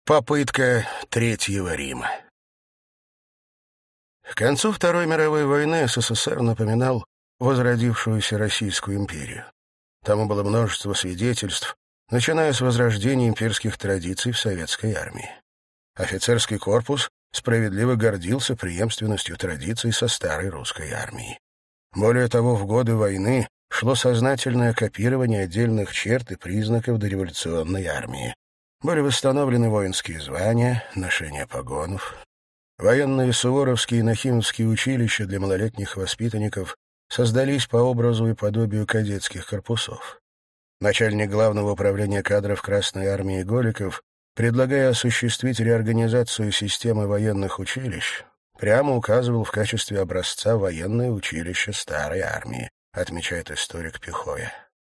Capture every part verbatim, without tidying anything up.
Попытка Третьего Рима. К концу Второй мировой войны СССР напоминал возродившуюся Российскую империю. Тому было множество свидетельств, начиная с возрождения имперских традиций в советской армии. Офицерский корпус справедливо гордился преемственностью традиций со старой русской армией. Более того, в годы войны шло сознательное копирование отдельных черт и признаков дореволюционной армии. Были восстановлены воинские звания, ношение погонов. Военные суворовские и нахимовские училища для малолетних воспитанников создались по образу и подобию кадетских корпусов. Начальник Главного управления кадров Красной армии Голиков, предлагая осуществить реорганизацию системы военных училищ, прямо указывал в качестве образца военное училище Старой армии, отмечает историк Пихоя.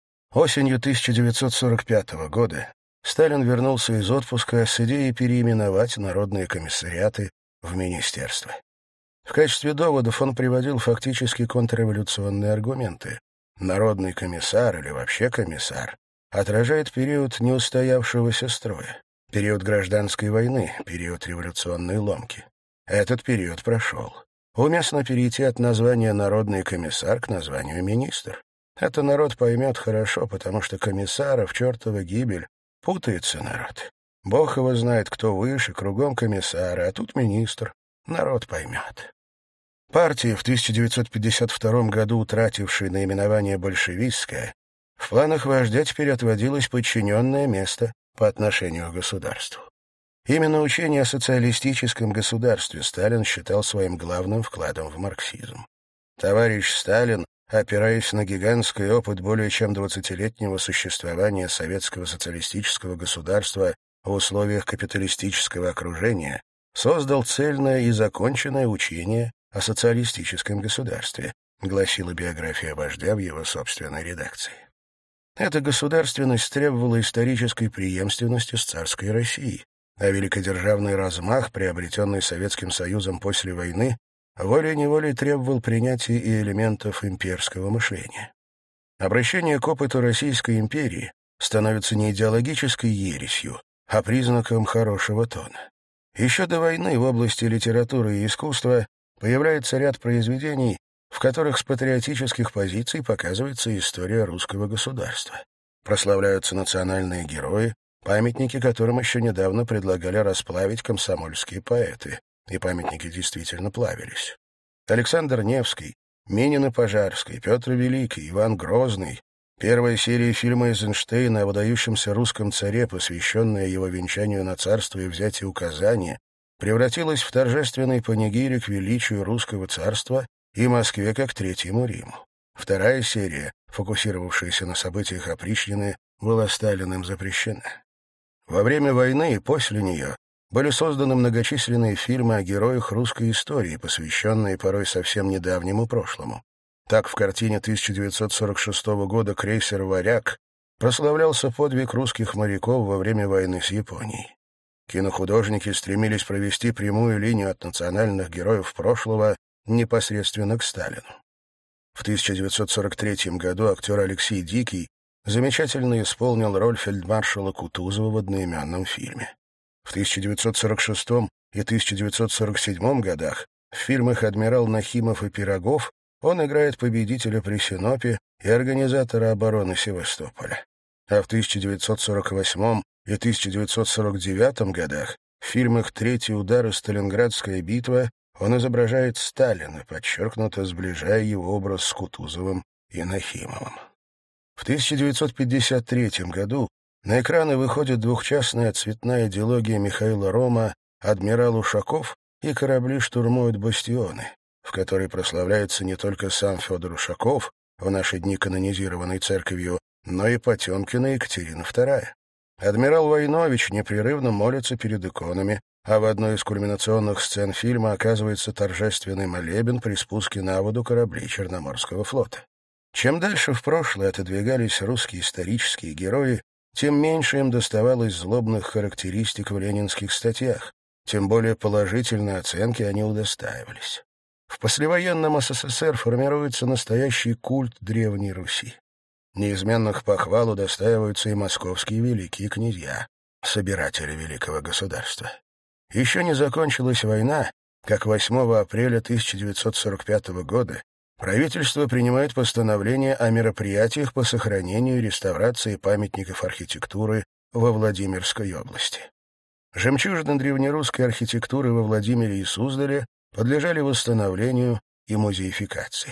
Осенью тысяча девятьсот сорок пятого года Сталин вернулся из отпуска с идеей переименовать народные комиссариаты в министерства. В качестве доводов он приводил фактически контрреволюционные аргументы. Народный комиссар или вообще комиссар отражает период неустоявшегося строя, период гражданской войны, период революционной ломки. Этот период прошел. Уместно перейти от названия «народный комиссар» к названию «министр». Это народ поймет хорошо, потому что комиссаров чертова гибель. Путается народ. Бог его знает, кто выше, кругом комиссары, а тут министр. Народ поймет. Партия, в тысяча девятьсот пятьдесят втором году утратившая наименование «большевистская», в планах вождя теперь отводилось подчиненное место по отношению к государству. Именно учение о социалистическом государстве Сталин считал своим главным вкладом в марксизм. Товарищ Сталин, опираясь на гигантский опыт более чем двадцатилетнего существования советского социалистического государства в условиях капиталистического окружения, создал цельное и законченное учение о социалистическом государстве, гласила биография вождя в его собственной редакции. Эта государственность требовала исторической преемственности с царской Россией, а великодержавный размах, приобретенный Советским Союзом после войны, волей-неволей требовал принятия и элементов имперского мышления. Обращение к опыту Российской империи становится не идеологической ересью, а признаком хорошего тона. Еще до войны в области литературы и искусства появляется ряд произведений, в которых с патриотических позиций показывается история русского государства. Прославляются национальные герои, памятники которым еще недавно предлагали расплавить комсомольские поэты. И памятники действительно плавились. Александр Невский, Минин и Пожарский, Петр Великий, Иван Грозный, первая серия фильма Эйзенштейна о выдающемся русском царе, посвященная его венчанию на царство и взятию Казани, превратилась в торжественный панигирик к величию русского царства и Москве как Третьему Риму. Вторая серия, фокусировавшаяся на событиях опричнины, была Сталиным запрещена. Во время войны и после нее были созданы многочисленные фильмы о героях русской истории, посвященные порой совсем недавнему прошлому. Так в картине тысяча девятьсот сорок шестого года «Крейсер «Варяг» прославлялся подвиг русских моряков во время войны с Японией. Кинохудожники стремились провести прямую линию от национальных героев прошлого непосредственно к Сталину. В тысяча девятьсот сорок третьем году актер Алексей Дикий замечательно исполнил роль фельдмаршала Кутузова в одноименном фильме. В тысяча девятьсот сорок шестом и тысяча девятьсот сорок седьмом годах в фильмах «Адмирал Нахимов» и «Пирогов» он играет победителя при Синопе и организатора обороны Севастополя. А в тысяча девятьсот сорок восьмом и тысяча девятьсот сорок девятом годах в фильмах «Третий удар» и «Сталинградская битва» он изображает Сталина, подчеркнуто сближая его образ с Кутузовым и Нахимовым. В тысяча девятьсот пятьдесят третьем году на экраны выходит двухчастная цветная дилогия Михаила Рома «Адмирал Ушаков» и «Корабли штурмуют бастионы», в которой прославляется не только сам Федор Ушаков, в наши дни канонизированный церковью, но и Потемкина Екатерина вторая. Адмирал Войнович непрерывно молится перед иконами, а в одной из кульминационных сцен фильма оказывается торжественный молебен при спуске на воду кораблей Черноморского флота. Чем дальше в прошлое отодвигались русские исторические герои, тем меньше им доставалось злобных характеристик в ленинских статьях, тем более положительной оценки они удостаивались. В послевоенном СССР формируется настоящий культ Древней Руси. Неизменных похвал удостаиваются и московские великие князья. собирателя великого государства. Еще не закончилась война, как восьмого апреля тысяча девятьсот сорок пятого года правительство принимает постановление о мероприятиях по сохранению и реставрации памятников архитектуры во Владимирской области. Жемчужины древнерусской архитектуры во Владимире и Суздале подлежали восстановлению и музеификации.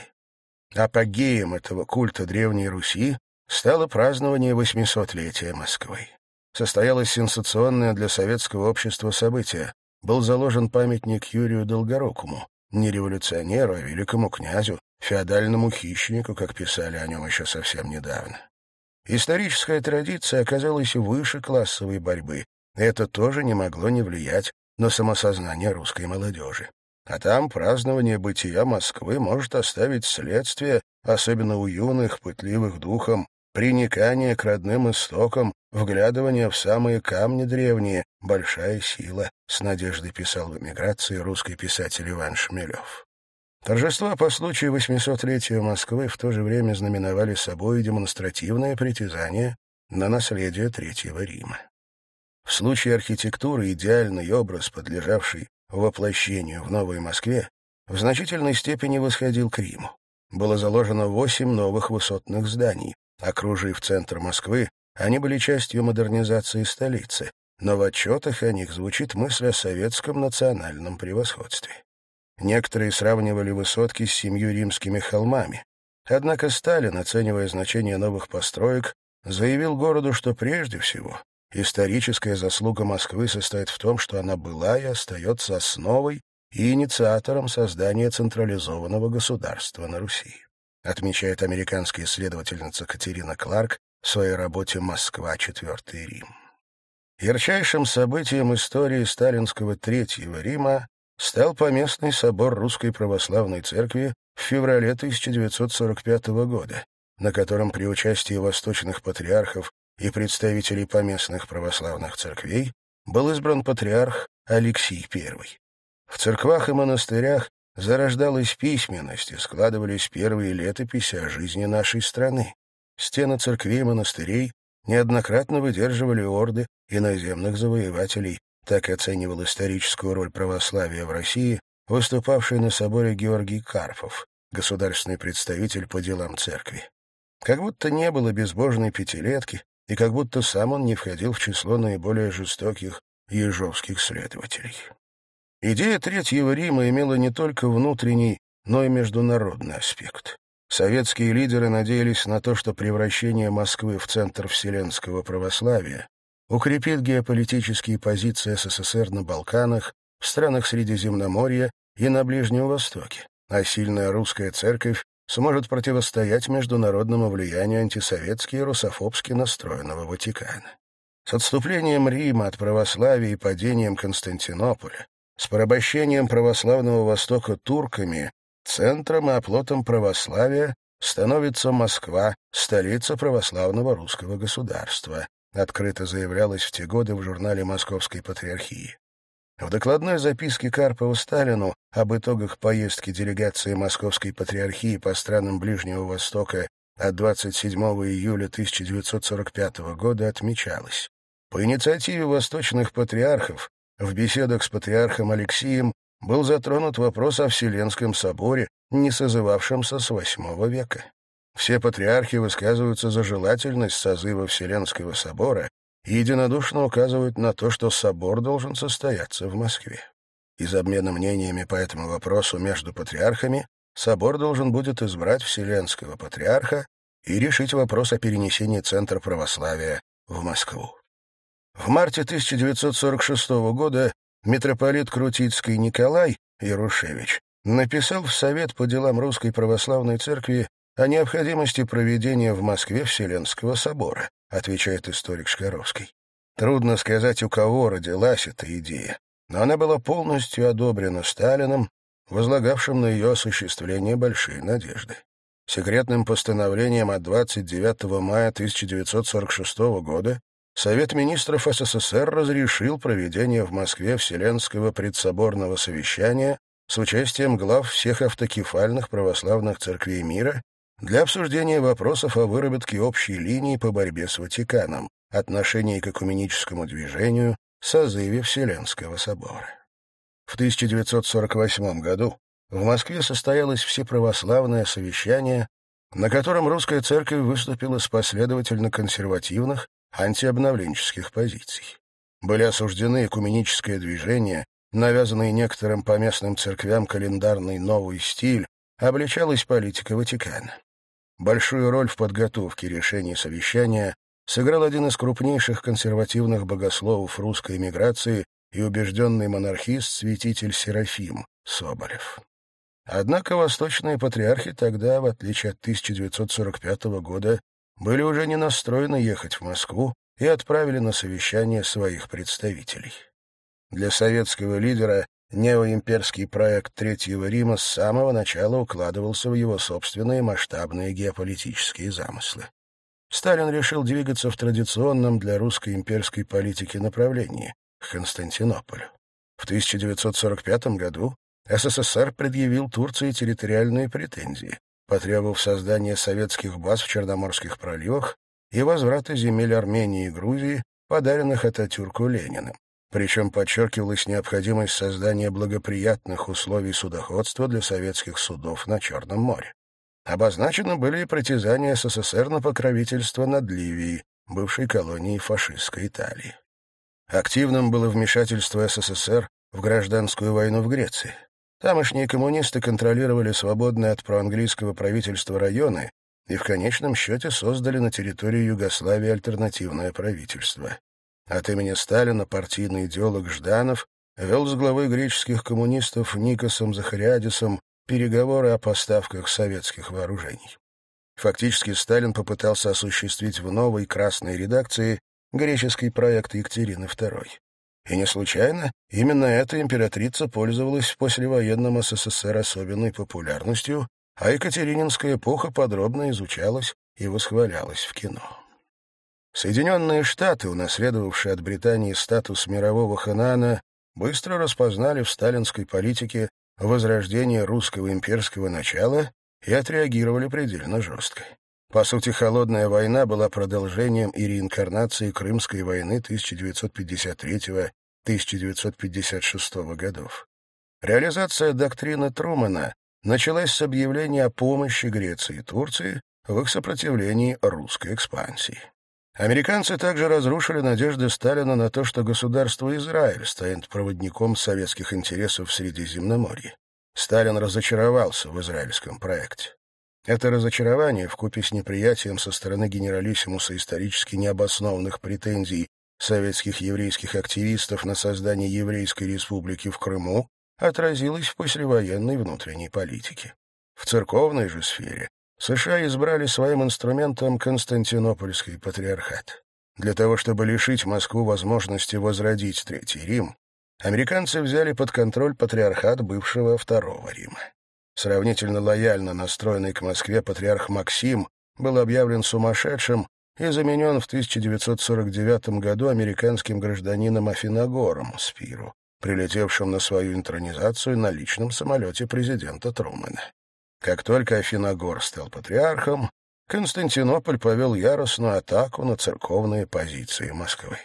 Апогеем этого культа Древней Руси стало празднование восьмисотлетия Москвы. Состоялось сенсационное для советского общества событие. Был заложен памятник Юрию Долгорукому, не революционеру, а великому князю, феодальному хищнику, как писали о нем еще совсем недавно. Историческая традиция оказалась выше классовой борьбы, и это тоже не могло не влиять на самосознание русской молодежи. А там празднование бытия Москвы может оставить следствие, особенно у юных, пытливых духом, приникание к родным истокам, вглядывание в самые камни древние, большая сила, с надеждой писал в эмиграции русский писатель Иван Шмелев. Торжества по случаю восьмисотлетия Москвы в то же время знаменовали собой демонстративное притязание на наследие Третьего Рима. В случае архитектуры идеальный образ, подлежавший воплощению в Новой Москве, в значительной степени восходил к Риму. Было заложено восемь новых высотных зданий. Окружив центр Москвы, они были частью модернизации столицы, но в отчетах о них звучит мысль о советском национальном превосходстве. Некоторые сравнивали высотки с семью римскими холмами. Однако Сталин, оценивая значение новых построек, заявил городу, что прежде всего историческая заслуга Москвы состоит в том, что она была и остается основой и инициатором создания централизованного государства на Руси, отмечает американская исследовательница Катерина Кларк в своей работе «Москва. Четвертый Рим». Ярчайшим событием истории сталинского Третьего Рима стал Поместный собор Русской Православной Церкви в феврале тысяча девятьсот сорок пятого года, на котором при участии восточных патриархов и представителей поместных православных церквей был избран патриарх Алексий Первый. В церквах и монастырях зарождалась письменность и складывались первые летописи о жизни нашей страны. Стены церквей и монастырей неоднократно выдерживали орды иноземных завоевателей, так оценивал историческую роль православия в России, выступавший на соборе Георгий Карпов, государственный представитель по делам церкви. Как будто не было безбожной пятилетки, и как будто сам он не входил в число наиболее жестоких ежовских следователей. Идея Третьего Рима имела не только внутренний, но и международный аспект. Советские лидеры надеялись на то, что превращение Москвы в центр вселенского православия укрепит геополитические позиции СССР на Балканах, в странах Средиземноморья и на Ближнем Востоке, а сильная русская церковь сможет противостоять международному влиянию антисоветски и русофобски настроенного Ватикана. С отступлением Рима от православия и падением Константинополя, с порабощением православного Востока турками, центром и оплотом православия становится Москва, столица православного русского государства, открыто заявлялось в те годы в журнале Московской Патриархии. В докладной записке Карпова Сталину об итогах поездки делегации Московской Патриархии по странам Ближнего Востока от двадцать седьмого июля тысяча девятьсот сорок пятого года отмечалось: по инициативе восточных патриархов в беседах с патриархом Алексием был затронут вопрос о Вселенском соборе, не созывавшемся с восьмого века. Все патриархи высказываются за желательность созыва Вселенского собора и единодушно указывают на то, что собор должен состояться в Москве. Из обмена мнениями по этому вопросу между патриархами собор должен будет избрать Вселенского патриарха и решить вопрос о перенесении центра православия в Москву. В марте тысяча девятьсот сорок шестого года митрополит Крутицкий Николай Ярушевич написал в Совет по делам Русской Православной Церкви о необходимости проведения в Москве Вселенского собора, отвечает историк Шкаровский. Трудно сказать, у кого родилась эта идея, но она была полностью одобрена Сталиным, возлагавшим на ее осуществление большие надежды. Секретным постановлением от двадцать девятого мая тысяча девятьсот сорок шестого года Совет министров СССР разрешил проведение в Москве Вселенского предсоборного совещания с участием глав всех автокефальных православных церквей мира для обсуждения вопросов о выработке общей линии по борьбе с Ватиканом, отношении к экуменическому движению, созыве Вселенского собора. В тысяча девятьсот сорок восьмом году в Москве состоялось всеправославное совещание, на котором русская церковь выступила с последовательно консервативных антиобновленческих позиций. Были осуждены экуменическое движение, навязанный некоторым поместным церквям календарный новый стиль, обличалась политика Ватикана. Большую роль в подготовке решений совещания сыграл один из крупнейших консервативных богословов русской эмиграции и убежденный монархист святитель Серафим Соболев. Однако восточные патриархи тогда, в отличие от тысяча девятьсот сорок пятого года, были уже не настроены ехать в Москву и отправили на совещание своих представителей. Для советского лидера неоимперский проект Третьего Рима с самого начала укладывался в его собственные масштабные геополитические замыслы. Сталин решил двигаться в традиционном для русской имперской политики направлении — к Константинополю. В тысяча девятьсот сорок пятом году СССР предъявил Турции территориальные претензии, потребовав создания советских баз в Черноморских проливах и возврата земель Армении и Грузии, подаренных Ататюрку Лениным. Причем подчеркивалась необходимость создания благоприятных условий судоходства для советских судов на Черном море. Обозначены были и притязания СССР на покровительство над Ливией, бывшей колонией фашистской Италии. Активным было вмешательство СССР в гражданскую войну в Греции. Тамошние коммунисты контролировали свободные от проанглийского правительства районы и в конечном счете создали на территории Югославии альтернативное правительство. От имени Сталина партийный идеолог Жданов вел с главой греческих коммунистов Никосом Захариадисом переговоры о поставках советских вооружений. Фактически Сталин попытался осуществить в новой красной редакции греческий проект Екатерины второй. И не случайно именно эта императрица пользовалась в послевоенном СССР особенной популярностью, а Екатерининская эпоха подробно изучалась и восхвалялась в кино. Соединенные Штаты, унаследовавшие от Британии статус мирового ханаана, быстро распознали в сталинской политике возрождение русского имперского начала и отреагировали предельно жестко. По сути, холодная война была продолжением и реинкарнацией Крымской войны тысяча девятьсот пятьдесят третьего — тысяча девятьсот пятьдесят шестого годов. Реализация доктрины Трумэна началась с объявления о помощи Греции и Турции в их сопротивлении русской экспансии. Американцы также разрушили надежды Сталина на то, что государство Израиль станет проводником советских интересов в Средиземноморье. Сталин разочаровался в израильском проекте. Это разочарование, вкупе с неприятием со стороны генералиссимуса исторически необоснованных претензий советских еврейских активистов на создание еврейской республики в Крыму, отразилось в послевоенной внутренней политике. В церковной же сфере США избрали своим инструментом Константинопольский патриархат. Для того, чтобы лишить Москву возможности возродить Третий Рим, американцы взяли под контроль патриархат бывшего Второго Рима. Сравнительно лояльно настроенный к Москве патриарх Максим был объявлен сумасшедшим и заменен в тысяча девятьсот сорок девятом году американским гражданином Афиногором Спиру, прилетевшим на свою интронизацию на личном самолете президента Трумэна. Как только Афиногор стал патриархом, Константинополь повел яростную атаку на церковные позиции Москвы.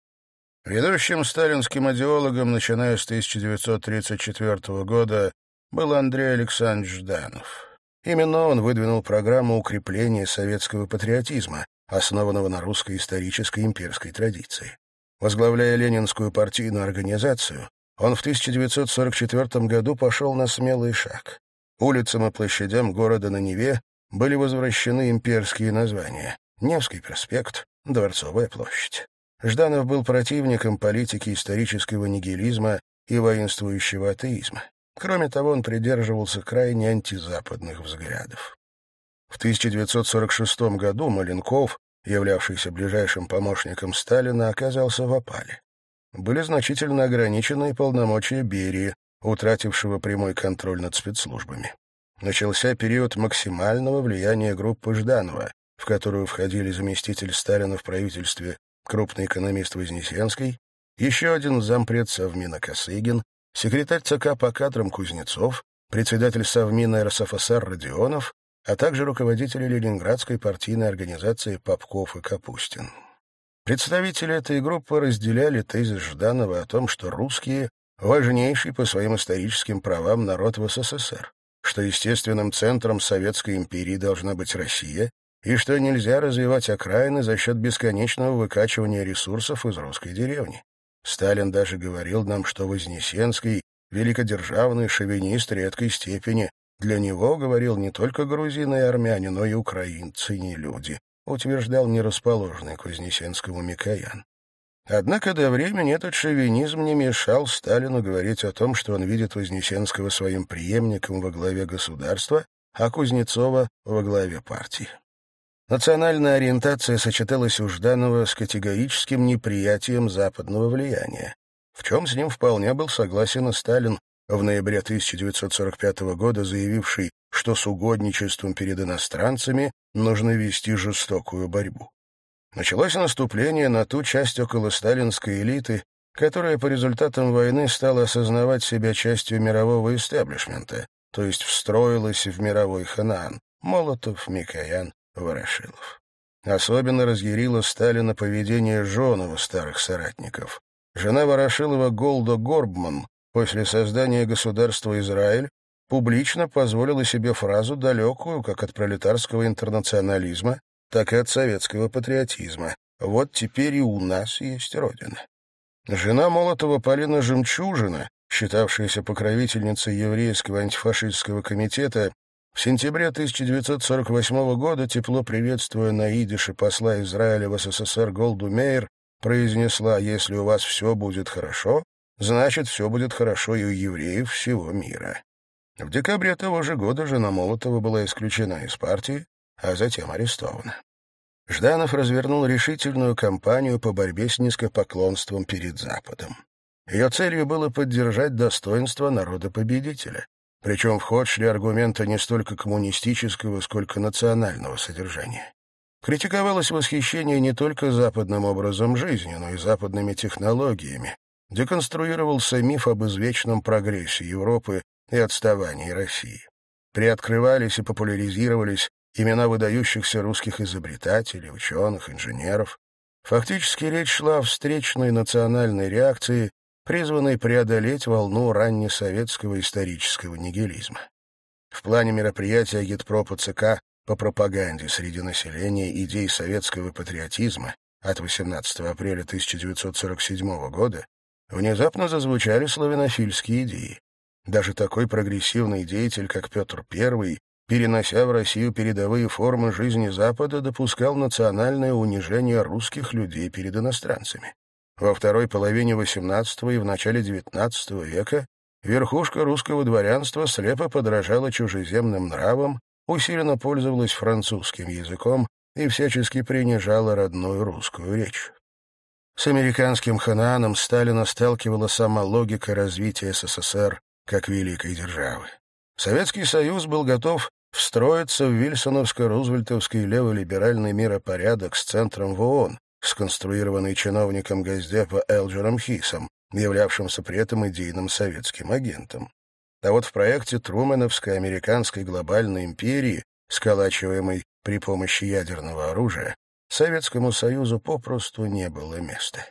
Ведущим сталинским идеологом, начиная с тысяча девятьсот тридцать четвертого года, был Андрей Александрович Жданов. Именно он выдвинул программу укрепления советского патриотизма, основанного на русской исторической имперской традиции. Возглавляя Ленинскую партийную организацию, он в тысяча девятьсот сорок четвертом году пошел на смелый шаг. Улицам и площадям города на Неве были возвращены имперские названия — Невский проспект, Дворцовая площадь. Жданов был противником политики исторического нигилизма и воинствующего атеизма. Кроме того, он придерживался крайне антизападных взглядов. В тысяча девятьсот сорок шестом году Маленков, являвшийся ближайшим помощником Сталина, оказался в опале. Были значительно ограничены и полномочия Берии, утратившего прямой контроль над спецслужбами. Начался период максимального влияния группы Жданова, в которую входили заместитель Сталина в правительстве, крупный экономист Вознесенский, еще один зампред Совмина Косыгин, секретарь ЦК по кадрам Кузнецов, председатель Совмина РСФСР Родионов а также руководители ленинградской партийной организации Попков и Капустин. Представители этой группы разделяли тезис Жданова о том, что русские — важнейший по своим историческим правам народ в СССР, что естественным центром Советской империи должна быть Россия, и что нельзя развивать окраины за счет бесконечного выкачивания ресурсов из русской деревни. Сталин даже говорил нам, что Вознесенский — великодержавный шовинист редкой степени. Для него, говорил, не только грузины и армяне, но и украинцы не люди, утверждал нерасположенный к Вознесенскому Микоян. Однако до времени этот шовинизм не мешал Сталину говорить о том, что он видит Вознесенского своим преемником во главе государства, а Кузнецова во главе партии. Национальная ориентация сочеталась у Жданова с категорическим неприятием западного влияния, в чем с ним вполне был согласен и Сталин, в ноябре тысяча девятьсот сорок пятого года заявивший, что с угодничеством перед иностранцами нужно вести жестокую борьбу. Началось наступление на ту часть околосталинской элиты, которая по результатам войны стала осознавать себя частью мирового истеблишмента, то есть встроилась в мировой Ханаан — Молотов, Микоян, Ворошилов. Особенно разъярило Сталина поведение жен его старых соратников. Жена Ворошилова Голда Горбман после создания государства Израиль публично позволила себе фразу, далекую как от пролетарского интернационализма, так и от советского патриотизма: «Вот теперь и у нас есть Родина». Жена Молотова Полина Жемчужина, считавшаяся покровительницей еврейского антифашистского комитета, в сентябре тысяча девятьсот сорок восьмого года, тепло приветствуя на идише посла Израиля в СССР Голду Меир, произнесла: «Если у вас все будет хорошо, значит, все будет хорошо и у евреев всего мира». В декабре того же года жена Молотова была исключена из партии, а затем арестована. Жданов развернул решительную кампанию по борьбе с низкопоклонством перед Западом. Ее целью было поддержать достоинство народа-победителя. Причем в ход шли аргументы не столько коммунистического, сколько национального содержания. Критиковалось восхищение не только западным образом жизни, но и западными технологиями. Деконструировался миф об извечном прогрессе Европы и отставании России. Приоткрывались и популяризировались имена выдающихся русских изобретателей, ученых, инженеров. Фактически речь шла о встречной национальной реакции, призванной преодолеть волну раннесоветского исторического нигилизма. В плане мероприятия агитпропа ЦК по пропаганде среди населения идей советского патриотизма от восемнадцатого апреля тысяча девятьсот сорок седьмого года внезапно зазвучали славянофильские идеи. Даже такой прогрессивный деятель, как Петр Первый, перенося в Россию передовые формы жизни Запада, допускал национальное унижение русских людей перед иностранцами. Во второй половине восемнадцатого и в начале девятнадцатого века верхушка русского дворянства слепо подражала чужеземным нравам, усиленно пользовалась французским языком и всячески принижала родную русскую речь. С американским Ханааном Сталина сталкивала сама логика развития СССР как великой державы. Советский Союз был готов встроиться в вильсоновско-рузвельтовский леволиберальный миропорядок с центром в ООН, сконструированный чиновником Госдепа Элджером Хисом, являвшимся при этом идейным советским агентом. А вот в проекте Трумэновской американской глобальной империи, сколачиваемой при помощи ядерного оружия, Советскому Союзу попросту не было места.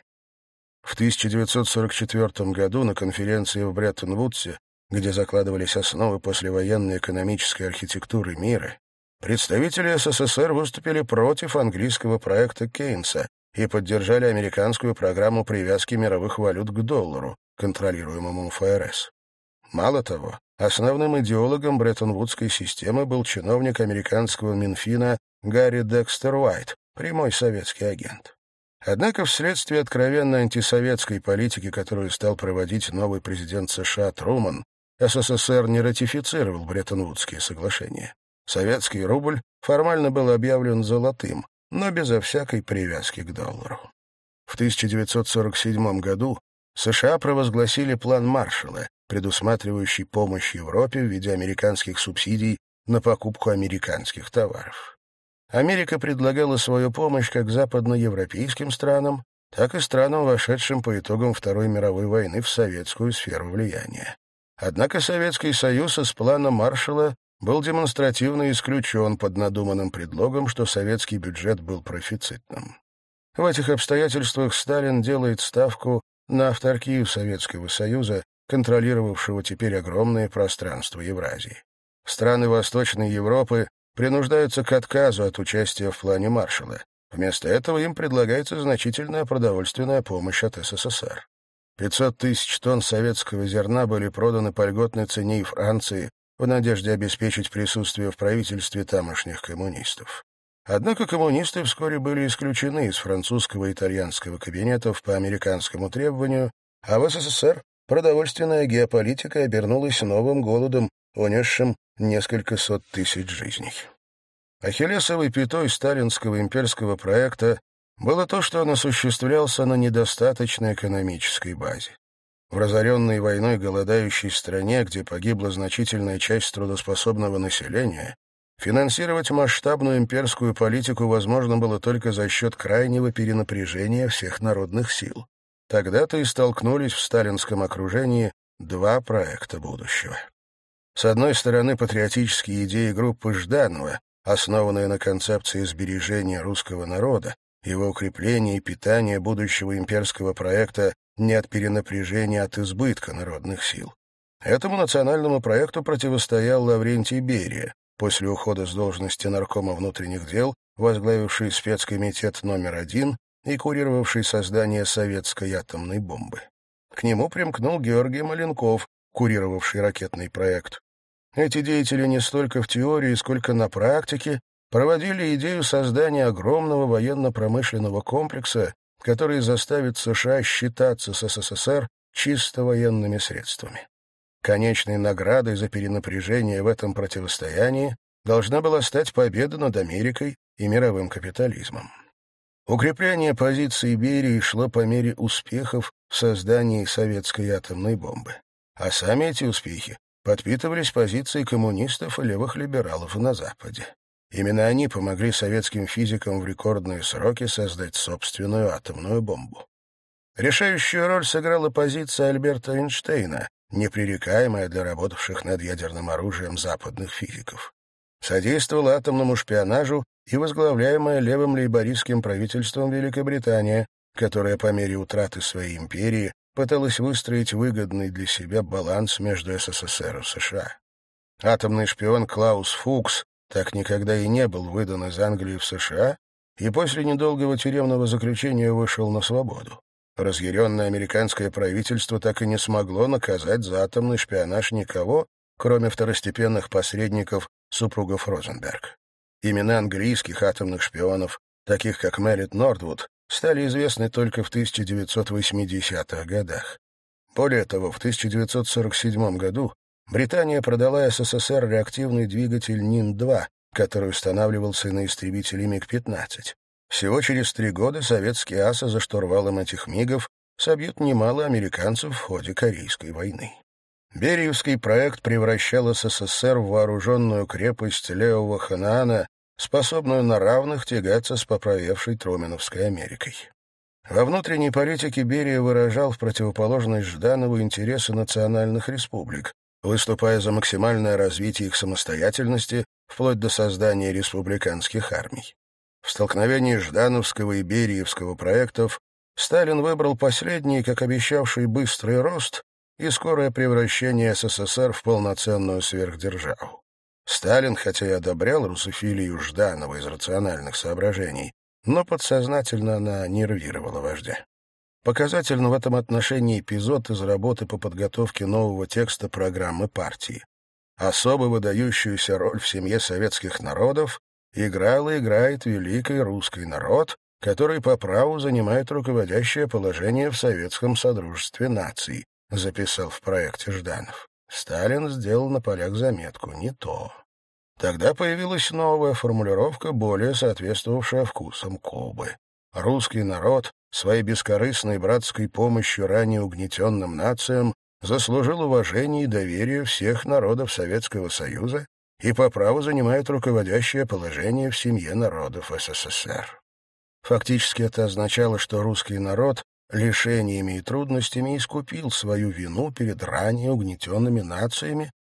В тысяча девятьсот сорок четвёртом году на конференции в Бреттон-Вудсе, где закладывались основы послевоенной экономической архитектуры мира, представители СССР выступили против английского проекта Кейнса и поддержали американскую программу привязки мировых валют к доллару, контролируемому ФРС. Мало того, основным идеологом Бреттон-Вудской системы был чиновник американского Минфина Гарри Декстер Уайт, прямой советский агент. Однако вследствие откровенно антисоветской политики, которую стал проводить новый президент США Труман, СССР не ратифицировал Бреттон-Вудские соглашения. Советский рубль формально был объявлен золотым, но безо всякой привязки к доллару. В тысяча девятьсот сорок седьмом году США провозгласили план Маршалла, предусматривающий помощь Европе в виде американских субсидий на покупку американских товаров. Америка предлагала свою помощь как западноевропейским странам, так и странам, вошедшим по итогам Второй мировой войны в советскую сферу влияния. Однако Советский Союз из плана Маршалла был демонстративно исключен под надуманным предлогом, что советский бюджет был профицитным. В этих обстоятельствах Сталин делает ставку на авторкию Советского Союза, контролировавшего теперь огромное пространство Евразии. Страны Восточной Европы принуждаются к отказу от участия в плане Маршалла. Вместо этого им предлагается значительная продовольственная помощь от СССР. пятьсот тысяч тонн советского зерна были проданы по льготной цене и Франции в надежде обеспечить присутствие в правительстве тамошних коммунистов. Однако коммунисты вскоре были исключены из французского и итальянского кабинетов по американскому требованию, а в СССР продовольственная геополитика обернулась новым голодом, унесшим несколько сот тысяч жизней. Ахиллесовой пятой сталинского имперского проекта было то, что он осуществлялся на недостаточной экономической базе. В разоренной войной голодающей стране, где погибла значительная часть трудоспособного населения, финансировать масштабную имперскую политику возможно было только за счет крайнего перенапряжения всех народных сил. Тогда-то и столкнулись в сталинском окружении два проекта будущего. С одной стороны, патриотические идеи группы Жданова, основанные на концепции сбережения русского народа, его укрепления и питания будущего имперского проекта не от перенапряжения, а от избытка народных сил. Этому национальному проекту противостоял Лаврентий Берия, после ухода с должности наркома внутренних дел, возглавивший спецкомитет номер один и курировавший создание советской атомной бомбы. К нему примкнул Георгий Маленков, курировавший ракетный проект. Эти деятели не столько в теории, сколько на практике проводили идею создания огромного военно-промышленного комплекса, который заставит США считаться с СССР чисто военными средствами. Конечной наградой за перенапряжение в этом противостоянии должна была стать победа над Америкой и мировым капитализмом. Укрепление позиций Берии шло по мере успехов в создании советской атомной бомбы. А сами эти успехи подпитывались позицией коммунистов и левых либералов на Западе. Именно они помогли советским физикам в рекордные сроки создать собственную атомную бомбу. Решающую роль сыграла позиция Альберта Эйнштейна, непререкаемая для работавших над ядерным оружием западных физиков. Содействовала атомному шпионажу и возглавляемая левым лейбористским правительством Великобритания, которая по мере утраты своей империи пыталась выстроить выгодный для себя баланс между СССР и США. Атомный шпион Клаус Фукс так никогда и не был выдан из Англии в США и после недолгого тюремного заключения вышел на свободу. Разъяренное американское правительство так и не смогло наказать за атомный шпионаж никого, кроме второстепенных посредников супругов Розенберг. Имена английских атомных шпионов, таких как Мэрит Нордвуд, стали известны только в тысяча девятьсот восьмидесятых годах. Более того, в тысяча девятьсот сорок седьмом году Британия продала СССР реактивный двигатель Нин два, который устанавливался на истребителе миг пятнадцать. Всего через три года советские асы за штурвалом этих мигов собьют немало американцев в ходе Корейской войны. Бериевский проект превращал СССР в вооруженную крепость левого Ханаана, способную на равных тягаться с поправевшей Трумэновской Америкой. Во внутренней политике Берия выражал в противоположность Жданову интересы национальных республик, выступая за максимальное развитие их самостоятельности вплоть до создания республиканских армий. В столкновении Ждановского и Бериевского проектов Сталин выбрал последний, как обещавший быстрый рост и скорое превращение СССР в полноценную сверхдержаву. Сталин, хотя и одобрял русофилию Жданова из рациональных соображений, но подсознательно она нервировала вождя. Показательно в этом отношении эпизод из работы по подготовке нового текста программы партии. Особо выдающуюся роль в семье советских народов играл и играет великий русский народ, который по праву занимает руководящее положение в Советском Содружестве наций, записал в проекте Жданов. Сталин сделал на полях заметку «не то». Тогда появилась новая формулировка, более соответствовавшая вкусам Кубы. Русский народ своей бескорыстной братской помощью ранее угнетенным нациям заслужил уважение и доверие всех народов Советского Союза и по праву занимает руководящее положение в семье народов СССР. Фактически это означало, что русский народ лишениями и трудностями искупил свою вину перед ранее угнетенными нациями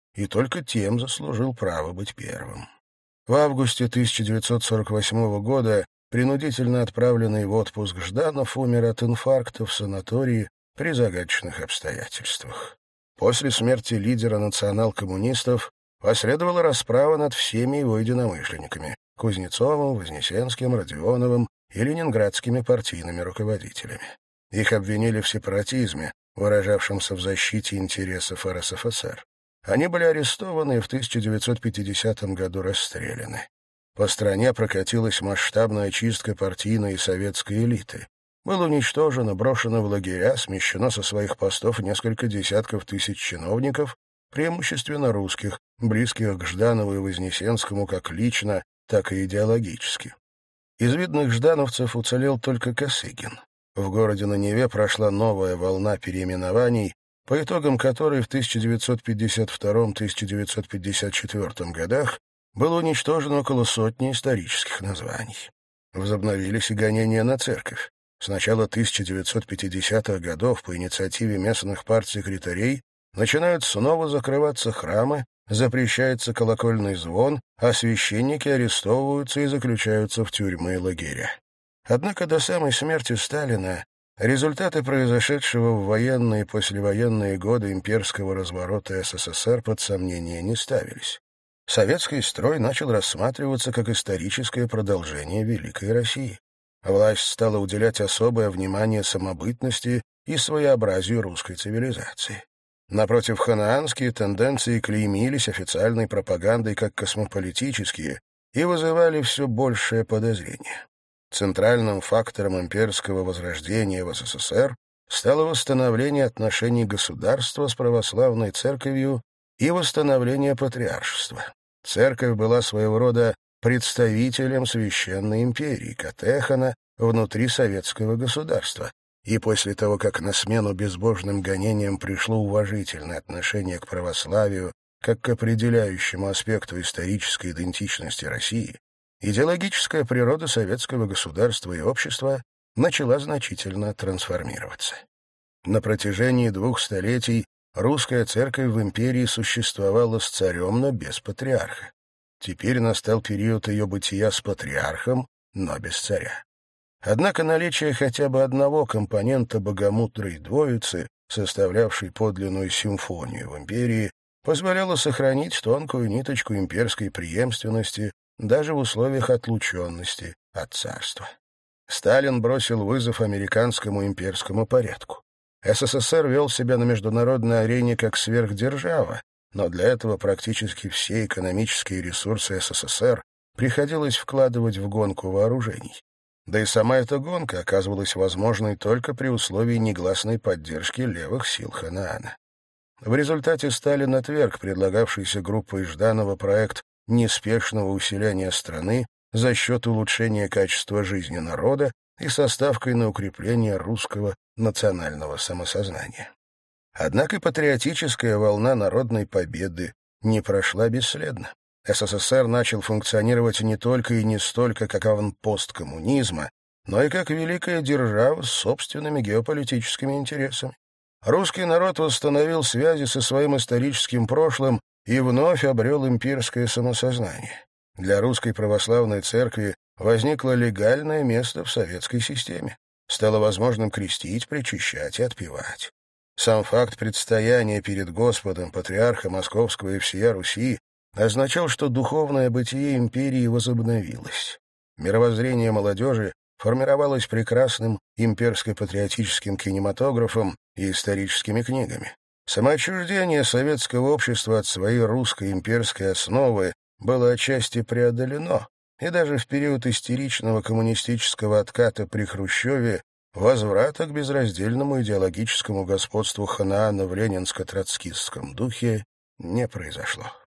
и только тем заслужил право быть первым. В августе тысяча девятьсот сорок восьмого года принудительно отправленный в отпуск Жданов умер от инфаркта в санатории при загадочных обстоятельствах. После смерти лидера национал-коммунистов последовала расправа над всеми его единомышленниками — Кузнецовым, Вознесенским, Родионовым и ленинградскими партийными руководителями. Их обвинили в сепаратизме, выражавшемся в защите интересов эр эс эф эс эр. Они были арестованы и в тысяча девятьсот пятидесятом году расстреляны. По стране прокатилась масштабная чистка партийной и советской элиты. Было уничтожено, брошено в лагеря, смещено со своих постов несколько десятков тысяч чиновников, преимущественно русских, близких к Жданову и Вознесенскому как лично, так и идеологически. Из видных ждановцев уцелел только Косыгин. В городе на Неве прошла новая волна переименований, по итогам которой в тысяча девятьсот пятьдесят втором — тысяча девятьсот пятьдесят четвёртом годах было уничтожено около сотни исторических названий. Возобновились и гонения на церковь. С начала тысяча девятьсот пятидесятых годов по инициативе местных партсекретарей начинают снова закрываться храмы, запрещается колокольный звон, а священники арестовываются и заключаются в тюрьмы и лагеря. Однако до самой смерти Сталина результаты произошедшего в военные и послевоенные годы имперского разворота эс эс эс эр под сомнение не ставились. Советский строй начал рассматриваться как историческое продолжение Великой России. Власть стала уделять особое внимание самобытности и своеобразию русской цивилизации. Напротив, ханаанские тенденции клеймились официальной пропагандой как космополитические и вызывали все большее подозрение. Центральным фактором имперского возрождения в эс эс эс эр стало восстановление отношений государства с православной церковью и восстановление патриаршества. Церковь была своего рода представителем Священной империи, катехона, внутри советского государства. И после того, как на смену безбожным гонениям пришло уважительное отношение к православию как к определяющему аспекту исторической идентичности России, идеологическая природа советского государства и общества начала значительно трансформироваться. На протяжении двух столетий русская церковь в империи существовала с царем, но без патриарха. Теперь настал период ее бытия с патриархом, но без царя. Однако наличие хотя бы одного компонента богомудрой двоицы, составлявшей подлинную симфонию в империи, позволяло сохранить тонкую ниточку имперской преемственности даже в условиях отлученности от царства. Сталин бросил вызов американскому имперскому порядку. эс эс эс эр вел себя на международной арене как сверхдержава, но для этого практически все экономические ресурсы эс эс эс эр приходилось вкладывать в гонку вооружений. Да и сама эта гонка оказывалась возможной только при условии негласной поддержки левых сил Ханаана. В результате Сталин отверг предлагавшийся группой Жданова проект неспешного усиления страны за счет улучшения качества жизни народа и со ставкой на укрепление русского национального самосознания. Однако патриотическая волна народной победы не прошла бесследно. эс эс эс эр начал функционировать не только и не столько как аванпост коммунизма, но и как великая держава с собственными геополитическими интересами. Русский народ восстановил связи со своим историческим прошлым и вновь обрел имперское самосознание. Для русской православной церкви возникло легальное место в советской системе. Стало возможным крестить, причащать и отпевать. Сам факт предстояния перед Господом патриарха Московского и всея Руси означал, что духовное бытие империи возобновилось. Мировоззрение молодежи формировалось прекрасным имперско-патриотическим кинематографом и историческими книгами. Самоотчуждение советского общества от своей русской имперской основы было отчасти преодолено, и даже в период истеричного коммунистического отката при Хрущеве возврата к безраздельному идеологическому господству Ханаана в ленинско-троцкистском духе не произошло.